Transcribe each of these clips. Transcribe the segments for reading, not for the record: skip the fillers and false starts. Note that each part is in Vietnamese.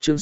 Chương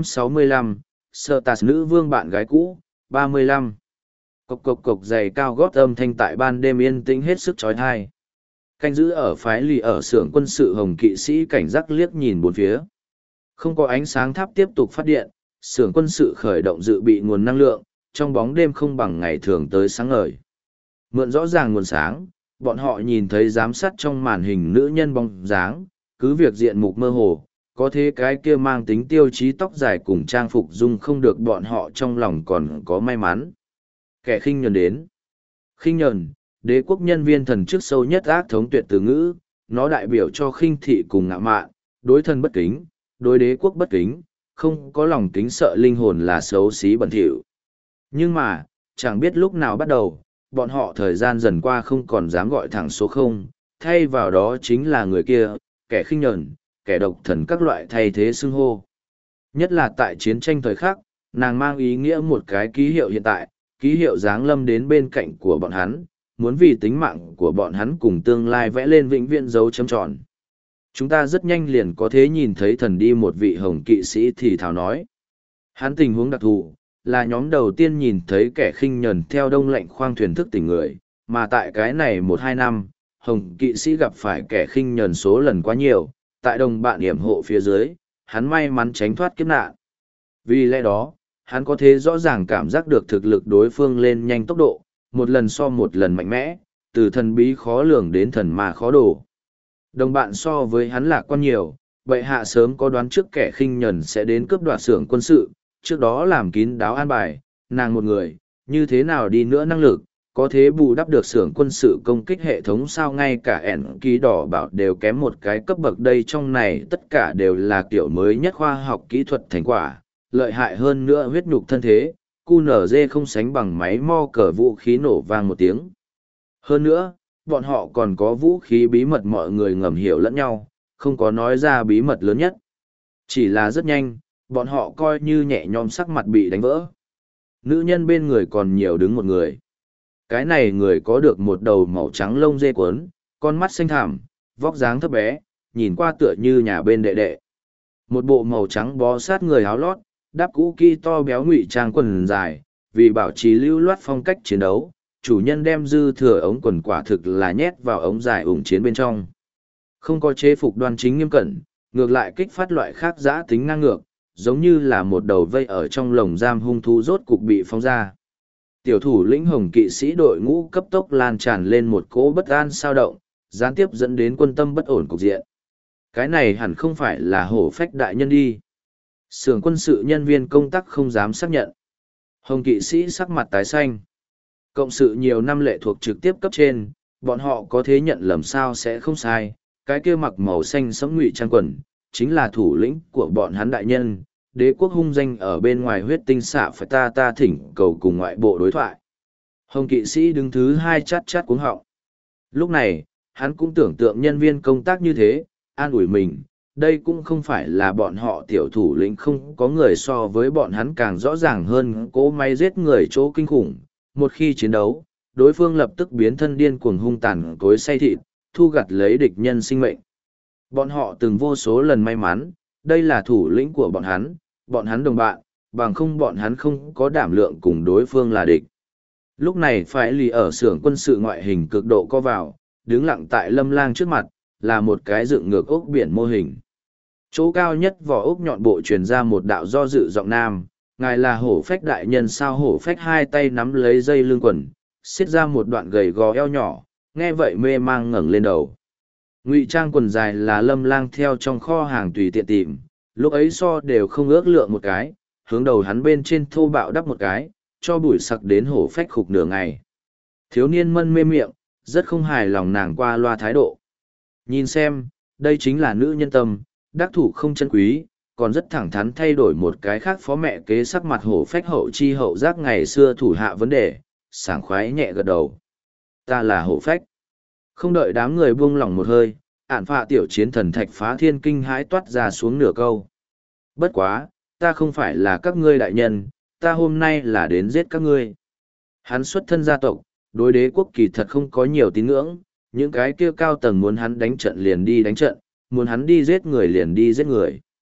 665, Sợ Tạt nữ vương bạn gái cũ, 35. Cộc cộc cộc giày cao gót âm thanh tại ban đêm yên tĩnh hết sức chói tai. Canh giữ ở phái lì ở xưởng quân sự Hồng kỵ sĩ cảnh giác liếc nhìn bốn phía. Không có ánh sáng tháp tiếp tục phát điện, xưởng quân sự khởi động dự bị nguồn năng lượng, trong bóng đêm không bằng ngày thường tới sáng ngời. Mượn rõ ràng nguồn sáng, bọn họ nhìn thấy giám sát trong màn hình nữ nhân bóng dáng, cứ việc diện mục mơ hồ, có thế cái kia mang tính tiêu chí tóc dài cùng trang phục dung không được bọn họ trong lòng còn có may mắn. Kẻ khinh nhẫn đến. Khinh nhẫn, đế quốc nhân viên thần trước sâu nhất ác thống tuyệt từ ngữ, nó đại biểu cho khinh thị cùng ngạo mạn, đối thân bất kính, đối đế quốc bất kính, không có lòng kính sợ linh hồn là xấu xí bẩn thỉu. Nhưng mà, chẳng biết lúc nào bắt đầu, bọn họ thời gian dần qua không còn dám gọi thẳng số 0, thay vào đó chính là người kia, kẻ khinh nhẫn, kẻ độc thần các loại thay thế xưng hô. Nhất là tại chiến tranh thời khắc, nàng mang ý nghĩa một cái ký hiệu hiện tại, ký hiệu giáng lâm đến bên cạnh của bọn hắn, muốn vì tính mạng của bọn hắn cùng tương lai vẽ lên vĩnh viễn dấu chấm tròn. Chúng ta rất nhanh liền có thể nhìn thấy thần đi, một vị Hồng kỵ sĩ thì thào nói. Hắn tình huống đặc thù, là nhóm đầu tiên nhìn thấy kẻ khinh nhẫn theo đông lệnh khoang thuyền thức tỉnh người, mà tại cái này 1-2 năm, Hồng kỵ sĩ gặp phải kẻ khinh nhẫn số lần quá nhiều, tại đồng bạn yểm hộ phía dưới, hắn may mắn tránh thoát kiếp nạn. Vì lẽ đó, hắn có thể rõ ràng cảm giác được thực lực đối phương lên nhanh tốc độ, một lần so một lần mạnh mẽ, từ thần bí khó lường đến thần ma khó đổ. Đồng bạn so với hắn lạc quan nhiều, bệ hạ sớm có đoán trước kẻ khinh nhẫn sẽ đến cướp đoạt xưởng quân sự, trước đó làm kín đáo an bài, nàng một người, như thế nào đi nữa năng lực, có thế bù đắp được xưởng quân sự công kích hệ thống sao, ngay cả ẻn ký đỏ bảo đều kém một cái cấp bậc. Đây trong này tất cả đều là kiểu mới nhất khoa học kỹ thuật thành quả, lợi hại hơn nữa huyết nhục thân thế, QNZ không sánh bằng máy mo cờ vũ khí nổ vang một tiếng. Hơn nữa, bọn họ còn có vũ khí bí mật mọi người ngầm hiểu lẫn nhau, không có nói ra bí mật lớn nhất. Chỉ là rất nhanh, bọn họ coi như nhẹ nhõm sắc mặt bị đánh vỡ. Nữ nhân bên người còn nhiều đứng một người. Cái này người có được một đầu màu trắng lông dê quấn, con mắt xanh thẳm, vóc dáng thấp bé, nhìn qua tựa như nhà bên đệ đệ. Một bộ màu trắng bó sát người áo lót, đắp cũ kỹ to béo ngụy trang quần dài, vì bảo trì lưu loát phong cách chiến đấu, chủ nhân đem dư thừa ống quần quả thực là nhét vào ống dài ủng chiến bên trong. Không có chế phục đoan chính nghiêm cẩn, ngược lại kích phát loại khác giã tính ngang ngược, giống như là một đầu vây ở trong lồng giam hung thú rốt cục bị phóng ra. Tiểu thủ lĩnh Hồng kỵ sĩ đội ngũ cấp tốc lan tràn lên một cỗ bất an sao động, gián tiếp dẫn đến quân tâm bất ổn cục diện. Cái này hẳn không phải là hổ phách đại nhân đi. Xưởng quân sự nhân viên công tác không dám xác nhận. Hồng kỵ sĩ sắc mặt tái xanh. Cộng sự nhiều năm lệ thuộc trực tiếp cấp trên, bọn họ có thế nhận lầm sao sẽ không sai. Cái kia mặc màu xanh sẫm ngụy trang quần, chính là thủ lĩnh của bọn hắn đại nhân. Đế quốc hung danh ở bên ngoài huyết tinh xạ phải ta thỉnh cầu cùng ngoại bộ đối thoại. Hồng kỵ sĩ đứng thứ 2 chát chát cuống họng. Lúc này, hắn cũng tưởng tượng nhân viên công tác như thế, an ủi mình, đây cũng không phải là bọn họ tiểu thủ lĩnh, không có người so với bọn hắn càng rõ ràng hơn cỗ máy giết người chỗ kinh khủng. Một khi chiến đấu, đối phương lập tức biến thân điên cuồng hung tàn cối xay thịt, thu gặt lấy địch nhân sinh mệnh. Bọn họ từng vô số lần may mắn, đây là thủ lĩnh của bọn hắn đồng bạn, bằng không bọn hắn không có đảm lượng cùng đối phương là địch. Lúc này phải lì ở xưởng quân sự ngoại hình cực độ co vào, đứng lặng tại Lâm Lang trước mặt, là một cái dựng ngược ốc biển mô hình. Chỗ cao nhất vỏ ốc nhọn bộ truyền ra một đạo do dự giọng nam, ngài là hổ phách đại nhân sao? Hổ phách hai tay nắm lấy dây lưng quần, xiết ra một đoạn gầy gò eo nhỏ, nghe vậy mê mang ngẩng lên đầu. Ngụy trang quần dài là Lâm Lang theo trong kho hàng tùy tiện tìm, lúc ấy so đều không ước lượng một cái, hướng đầu hắn bên trên thô bạo đắp một cái, cho bụi sặc đến hổ phách khục nửa ngày. Thiếu niên mân mê miệng, rất không hài lòng nàng qua loa thái độ. Nhìn xem, đây chính là nữ nhân tâm, đắc thủ không chân quý, còn rất thẳng thắn thay đổi một cái khác phó mẹ kế sắc mặt hổ phách hậu chi hậu giác ngày xưa thủ hạ vấn đề, sảng khoái nhẹ gật đầu. Ta là hổ phách. Không đợi đám người buông lỏng một hơi, ản phạ tiểu chiến thần thạch phá thiên kinh hãi toát ra xuống nửa câu. Bất quá, ta không phải là các ngươi đại nhân, ta hôm nay là đến giết các ngươi. Hắn xuất thân gia tộc, đối đế quốc kỳ thật không có nhiều tín ngưỡng, những cái kia cao tầng muốn hắn đánh trận liền đi đánh trận, muốn hắn đi giết người liền đi giết người.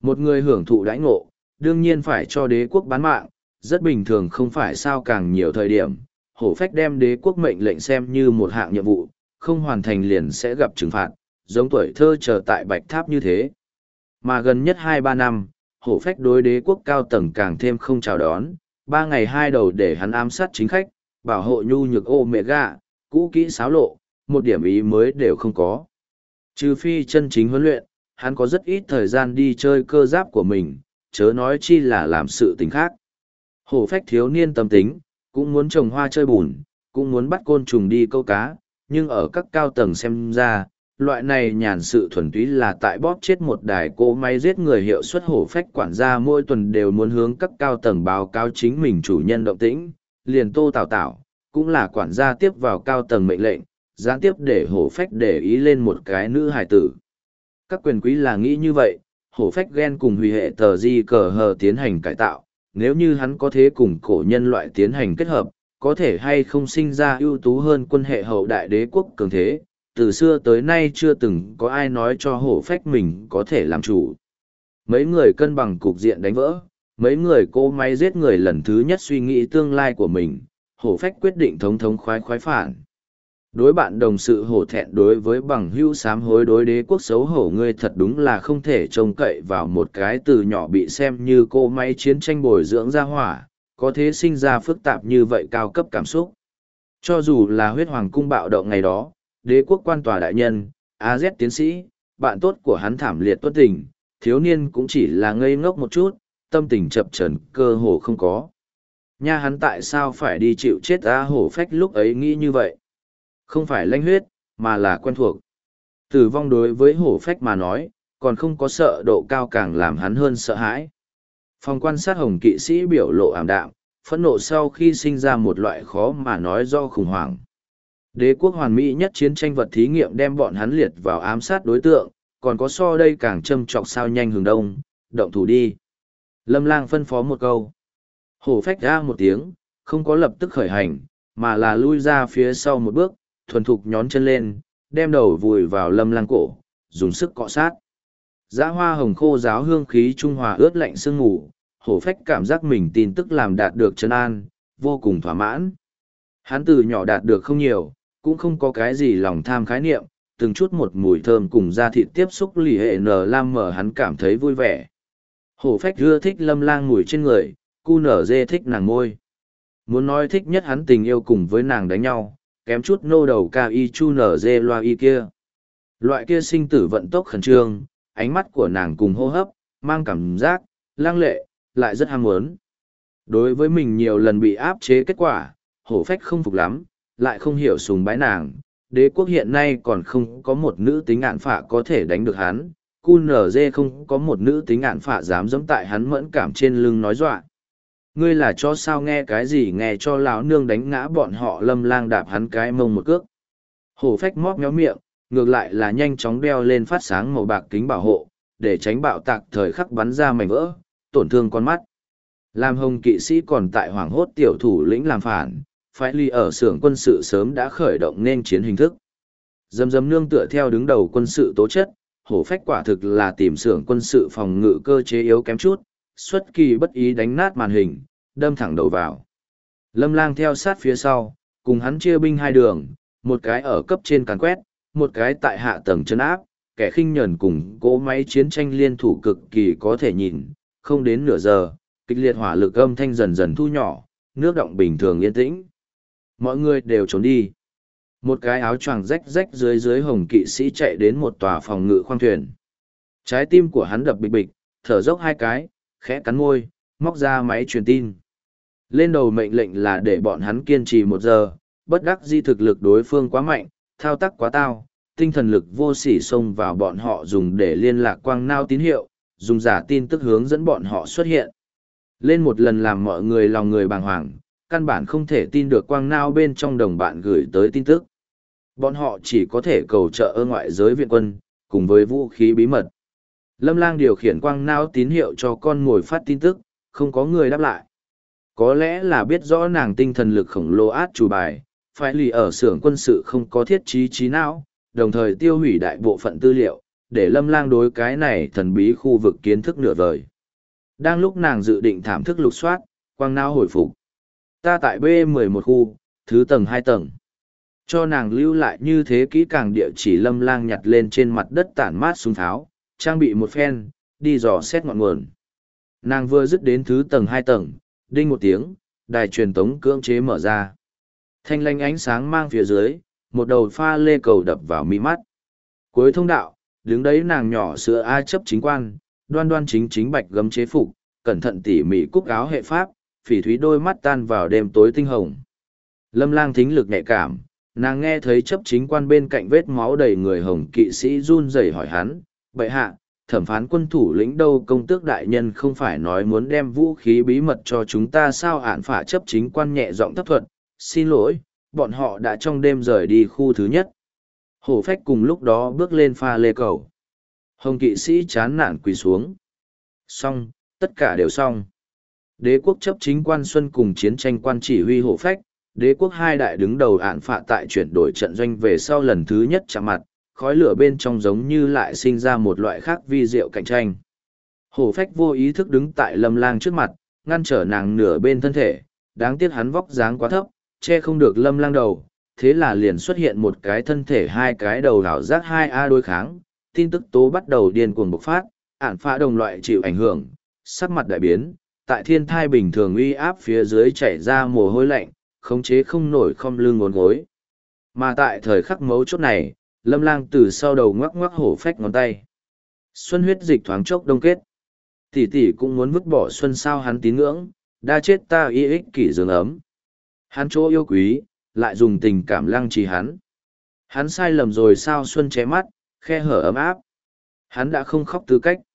Một người hưởng thụ đãi ngộ, đương nhiên phải cho đế quốc bán mạng, rất bình thường không phải sao càng nhiều thời điểm. Hổ phách đem đế quốc mệnh lệnh xem như một hạng nhiệm vụ, không hoàn thành liền sẽ gặp trừng phạt, giống tuổi thơ chờ tại Bạch Tháp như thế. Mà gần nhất 2-3 năm, hổ phách đối đế quốc cao tầng càng thêm không chào đón, 3 ngày 2 đầu để hắn ám sát chính khách, bảo hộ nhu nhược Omega, cũ kỹ xáo lộ, một điểm ý mới đều không có. Trừ phi chân chính huấn luyện, hắn có rất ít thời gian đi chơi cơ giáp của mình, chớ nói chi là làm sự tình khác. Hổ phách thiếu niên tâm tính, cũng muốn trồng hoa chơi bùn, cũng muốn bắt côn trùng đi câu cá, nhưng ở các cao tầng xem ra, loại này nhàn sự thuần túy là tại bóp chết một đài cỗ máy giết người hiệu suất. Hổ phách quản gia mỗi tuần đều muốn hướng các cao tầng báo cáo chính mình chủ nhân động tĩnh, liền Tô Tào Tào, cũng là quản gia tiếp vào cao tầng mệnh lệnh, gián tiếp để hổ phách để ý lên một cái nữ hài tử. Các quyền quý là nghĩ như vậy, hổ phách ghen cùng hủy hệ tờ di cờ hờ tiến hành cải tạo, nếu như hắn có thể cùng cổ nhân loại tiến hành kết hợp, có thể hay không sinh ra ưu tú hơn quân hệ hậu đại đế quốc cường thế. Từ xưa tới nay chưa từng có ai nói cho hổ phách mình có thể làm chủ. Mấy người cân bằng cục diện đánh vỡ, mấy người cỗ máy giết người lần thứ nhất suy nghĩ tương lai của mình, hổ phách quyết định thống thống khoái khoái phản. Đối bạn đồng sự hổ thẹn, đối với bằng hữu sám hối, đối đế quốc xấu hổ, ngươi thật đúng là không thể trông cậy vào một cái từ nhỏ bị xem như cỗ máy chiến tranh bồi dưỡng ra hỏa, có thế sinh ra phức tạp như vậy cao cấp cảm xúc. Cho dù là huyết hoàng cung bạo động ngày đó, đế quốc quan tòa đại nhân, AZ tiến sĩ, bạn tốt của hắn thảm liệt tuất tình, thiếu niên cũng chỉ là ngây ngốc một chút, tâm tình chập chờn cơ hồ không có. Nha, hắn tại sao phải đi chịu chết a? Hổ phách lúc ấy nghĩ như vậy. Không phải lanh huyết, mà là quen thuộc. Tử vong đối với hổ phách mà nói, còn không có sợ độ cao càng làm hắn hơn sợ hãi. Phòng quan sát hồng kỵ sĩ biểu lộ ảm đạm, phẫn nộ sau khi sinh ra một loại khó mà nói do khủng hoảng. Đế quốc hoàn mỹ nhất chiến tranh vật thí nghiệm đem bọn hắn liệt vào ám sát đối tượng, còn có so đây càng châm trọc sao nhanh hướng đông, động thủ đi. Lâm Lang phân phó một câu. Hổ phách ra một tiếng, không có lập tức khởi hành, mà là lui ra phía sau một bước, thuần thục nhón chân lên, đem đầu vùi vào Lâm Lang cổ, dùng sức cọ sát. Dã hoa hồng khô giáo hương khí trung hòa ướt lạnh sương ngủ, hổ phách cảm giác mình tin tức làm đạt được trấn an, vô cùng thỏa mãn. Hắn từ nhỏ đạt được không nhiều, cũng không có cái gì lòng tham khái niệm, từng chút một mùi thơm cùng da thịt tiếp xúc lì hệ nở lam mở hắn cảm thấy vui vẻ. Hổ phách ưa thích Lâm Lang mùi trên người, cu nở dê thích nàng môi. Muốn nói thích nhất hắn tình yêu cùng với nàng đánh nhau, kém chút nô đầu ca y chu nở dê loa y kia. Loại kia sinh tử vận tốc khẩn trương, ánh mắt của nàng cùng hô hấp, mang cảm giác, lang lệ, lại rất ham muốn. Đối với mình nhiều lần bị áp chế kết quả, hổ phách không phục lắm, lại không hiểu sùng bái nàng. Đế quốc hiện nay còn không có một nữ tính ạn phạ có thể đánh được hắn, QNZ không có một nữ tính ạn phạ dám giẫm tại hắn mẫn cảm trên lưng nói dọa. Ngươi là cho sao nghe cái gì, nghe cho lão nương đánh ngã bọn họ. Lâm Lang đạp hắn cái mông một cước. Hổ phách móc méo miệng, ngược lại là nhanh chóng đeo lên phát sáng màu bạc kính bảo hộ, để tránh bạo tạc thời khắc bắn ra mảnh vỡ, tổn thương con mắt. Làm hồng kỵ sĩ còn tại hoảng hốt tiểu thủ lĩnh làm phản, phái ly ở xưởng quân sự sớm đã khởi động nên chiến hình thức. Dầm dầm nương tựa theo đứng đầu quân sự tố chất, hổ phách quả thực là tìm xưởng quân sự phòng ngự cơ chế yếu kém chút, xuất kỳ bất ý đánh nát màn hình, đâm thẳng đầu vào. Lâm Lang theo sát phía sau, cùng hắn chia binh hai đường, một cái ở cấp trên càn quét, một cái tại hạ tầng chân áp, kẻ khinh nhẫn cùng cỗ máy chiến tranh liên thủ cực kỳ có thể nhìn, không đến nửa giờ, kịch liệt hỏa lực âm thanh dần dần thu nhỏ, nước động bình thường yên tĩnh. Mọi người đều trốn đi. Một cái áo choàng rách rách dưới dưới hồng kỵ sĩ chạy đến một tòa phòng ngự khoang thuyền. Trái tim của hắn đập bịch bịch, thở dốc hai cái, khẽ cắn môi, móc ra máy truyền tin. Lên đầu mệnh lệnh là để bọn hắn kiên trì 1 giờ, bất đắc dĩ thực lực đối phương quá mạnh, thao tác quá tao, tinh thần lực vô sỉ xông vào bọn họ dùng để liên lạc quang nao tín hiệu, dùng giả tin tức hướng dẫn bọn họ xuất hiện. Lên một lần làm mọi người lòng người bàng hoàng, căn bản không thể tin được quang nao bên trong đồng bạn gửi tới tin tức. Bọn họ chỉ có thể cầu trợ ở ngoại giới viện quân, cùng với vũ khí bí mật. Lâm Lang điều khiển quang nao tín hiệu cho con mồi phát tin tức, không có người đáp lại. Có lẽ là biết rõ nàng tinh thần lực khổng lồ át chủ bài, phải lì ở xưởng quân sự không có thiết trí trí não, đồng thời tiêu hủy đại bộ phận tư liệu, để Lâm Lang đối cái này thần bí khu vực kiến thức nửa vời. Đang lúc nàng dự định thảm thức lục soát, quang não hồi phục. Ta tại B11 khu, thứ tầng 2 tầng. Cho nàng lưu lại như thế kỹ càng địa chỉ. Lâm Lang nhặt lên trên mặt đất tản mát súng tháo, trang bị một phen, đi dò xét ngọn nguồn. Nàng vừa dứt đến thứ tầng 2 tầng, đinh một tiếng, đài truyền tống cưỡng chế mở ra. Thanh lanh ánh sáng mang phía dưới, một đầu pha lê cầu đập vào mi mắt. Cuối thông đạo, đứng đấy nàng nhỏ sữa A chấp chính quan, đoan đoan chính chính bạch gấm chế phục, cẩn thận tỉ mỉ cúc áo hệ pháp, phỉ thúy đôi mắt tan vào đêm tối tinh hồng. Lâm Lang thính lực nhạy cảm, nàng nghe thấy chấp chính quan bên cạnh vết máu đầy người hồng kỵ sĩ run rẩy hỏi hắn, bệ hạ, thẩm phán quân thủ lĩnh đâu? Công tước đại nhân không phải nói muốn đem vũ khí bí mật cho chúng ta sao? Ản phả chấp chính quan nhẹ giọng thấp thuật, xin lỗi, bọn họ đã trong đêm rời đi khu thứ nhất. Hổ phách cùng lúc đó bước lên pha lê cầu. Hồng kỵ sĩ chán nản quỳ xuống. Xong, tất cả đều xong. Đế quốc chấp chính quan Xuân cùng chiến tranh quan chỉ huy hổ phách, đế quốc hai đại đứng đầu ạn phạ tại chuyển đổi trận doanh về sau lần thứ nhất chạm mặt, khói lửa bên trong giống như lại sinh ra một loại khác vi diệu cạnh tranh. Hổ phách vô ý thức đứng tại Lâm Lang trước mặt, ngăn trở nàng nửa bên thân thể, đáng tiếc hắn vóc dáng quá thấp, che không được Lâm Lang đầu, thế là liền xuất hiện một cái thân thể hai cái đầu đảo giác 2A đối kháng, tin tức tố bắt đầu điên cuồng bộc phát, ạn phạ đồng loại chịu ảnh hưởng, sắc mặt đại biến, tại thiên thai bình thường uy áp phía dưới chảy ra mồ hôi lạnh, khống chế không nổi không lưng ngốn gối. Mà tại thời khắc mấu chốt này, Lâm Lang từ sau đầu ngoắc ngoắc hổ phách ngón tay. Xuân huyết dịch thoáng chốc đông kết. Tỷ tỷ cũng muốn vứt bỏ Xuân sao? Hắn tín ngưỡng, đa chết ta y ích kỷ dương ấm. Hắn chỗ yêu quý, lại dùng tình cảm lăng trì hắn. Hắn sai lầm rồi sao? Xuân ché mắt, khe hở ấm áp. Hắn đã không khóc tư cách.